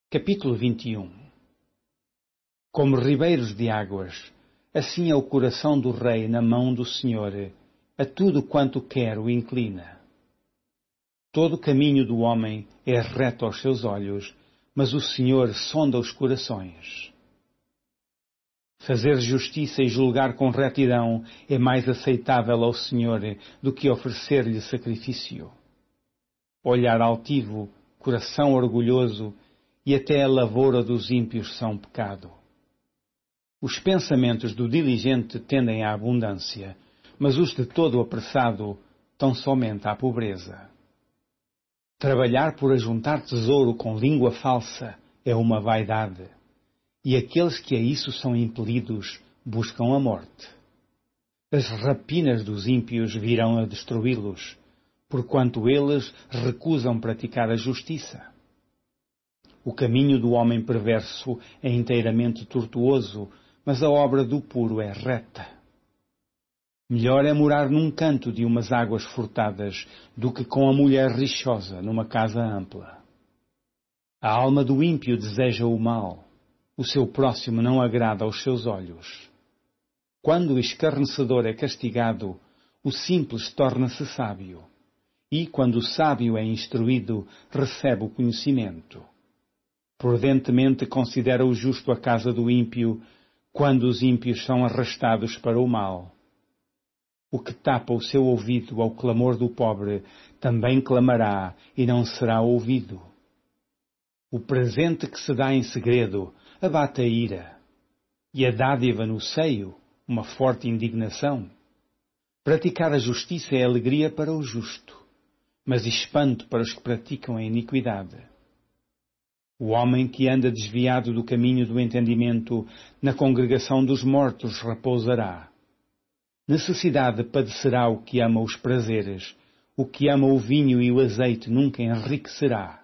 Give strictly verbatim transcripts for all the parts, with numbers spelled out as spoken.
Capítulo vinte e um. Como ribeiros de águas, assim é o coração do rei na mão do Senhor, a tudo quanto quer o inclina. Todo o caminho do homem é reto aos seus olhos, mas o Senhor sonda os corações. Fazer justiça e julgar com retidão é mais aceitável ao Senhor do que oferecer-lhe sacrifício. Olhar altivo, coração orgulhoso, e até a lavoura dos ímpios são pecado. Os pensamentos do diligente tendem à abundância, mas os de todo apressado tão somente à pobreza. Trabalhar por ajuntar tesouro com língua falsa é uma vaidade, e aqueles que a isso são impelidos buscam a morte. As rapinas dos ímpios virão a destruí-los, porquanto eles recusam praticar a justiça. O caminho do homem perverso é inteiramente tortuoso, mas a obra do puro é reta. Melhor é morar num canto de umas águas furtadas do que com a mulher rixosa numa casa ampla. A alma do ímpio deseja o mal, o seu próximo não agrada aos seus olhos. Quando o escarnecedor é castigado, o simples torna-se sábio, e quando o sábio é instruído, recebe o conhecimento. Prudentemente considera o justo a casa do ímpio, quando os ímpios são arrastados para o mal. O que tapa o seu ouvido ao clamor do pobre, também clamará e não será ouvido. O presente que se dá em segredo abate a ira, e a dádiva no seio, uma forte indignação. Praticar a justiça é alegria para o justo, mas espanto para os que praticam a iniquidade. O homem que anda desviado do caminho do entendimento, na congregação dos mortos repousará. Necessidade padecerá o que ama os prazeres, o que ama o vinho e o azeite nunca enriquecerá.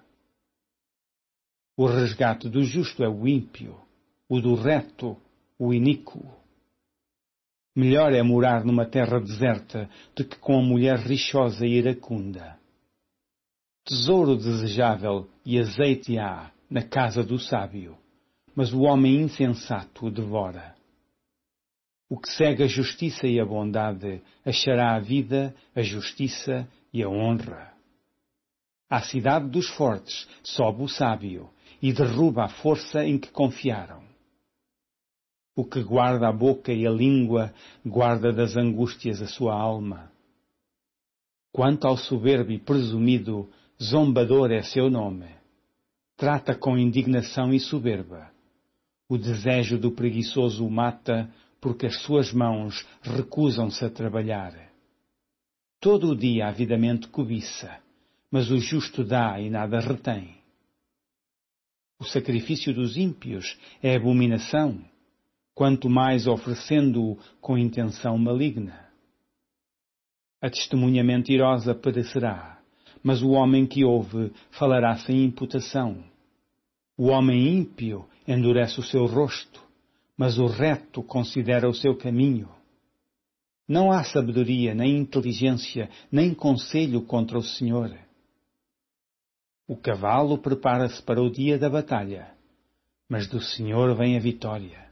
O resgate do justo é o ímpio, o do reto, o iníquo. Melhor é morar numa terra deserta do que com a mulher rixosa e iracunda. Tesouro desejável e azeite há na casa do sábio, mas o homem insensato o devora. O que segue a justiça e a bondade achará a vida, a justiça e a honra. À cidade dos fortes sobe o sábio e derruba a força em que confiaram. O que guarda a boca e a língua guarda das angústias a sua alma. Quanto ao soberbo e presumido, zombador é seu nome. Trata com indignação e soberba. O desejo do preguiçoso o mata, porque as suas mãos recusam-se a trabalhar. Todo o dia avidamente cobiça, mas o justo dá e nada retém. O sacrifício dos ímpios é abominação, quanto mais oferecendo-o com intenção maligna. A testemunha mentirosa perecerá, mas o homem que ouve falará sem imputação. O homem ímpio endurece o seu rosto, mas o reto considera o seu caminho. Não há sabedoria, nem inteligência, nem conselho contra o Senhor. O cavalo prepara-se para o dia da batalha, mas do Senhor vem a vitória.